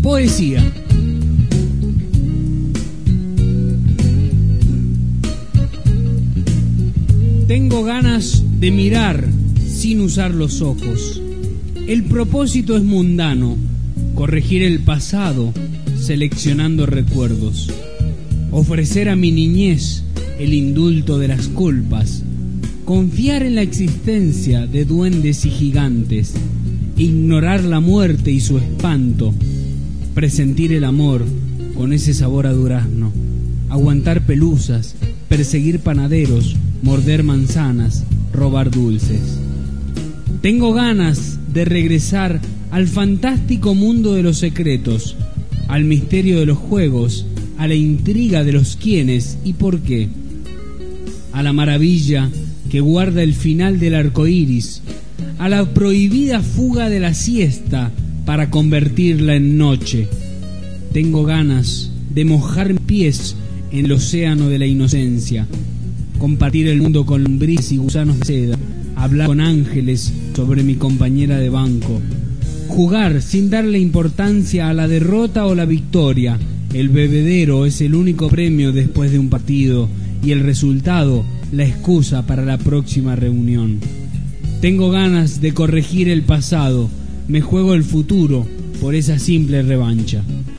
Poesía. Tengo ganas de mirar sin usar los ojos. El propósito es mundano, corregir el pasado seleccionando recuerdos. Ofrecer a mi niñez el indulto de las culpas. Confiar en la existencia de duendes y gigantes. Ignorar la muerte y su espanto. Presentir el amor con ese sabor a durazno. Aguantar pelusas, perseguir panaderos, morder manzanas, robar dulces. Tengo ganas de regresar al fantástico mundo de los secretos, al misterio de los juegos, a la intriga de los quiénes y por qué, a la maravilla que guarda el final del arco iris, a la prohibida fuga de la siesta para convertirla en noche. Tengo ganas de mojar mis pies en el océano de la inocencia, compartir el mundo con lombrices y gusanos de seda, hablar con ángeles sobre mi compañera de banco, jugar sin darle importancia a la derrota o la victoria. El bebedero es el único premio después de un partido y el resultado la excusa para la próxima reunión. Tengo ganas de corregir el pasado, me juego el futuro por esa simple revancha.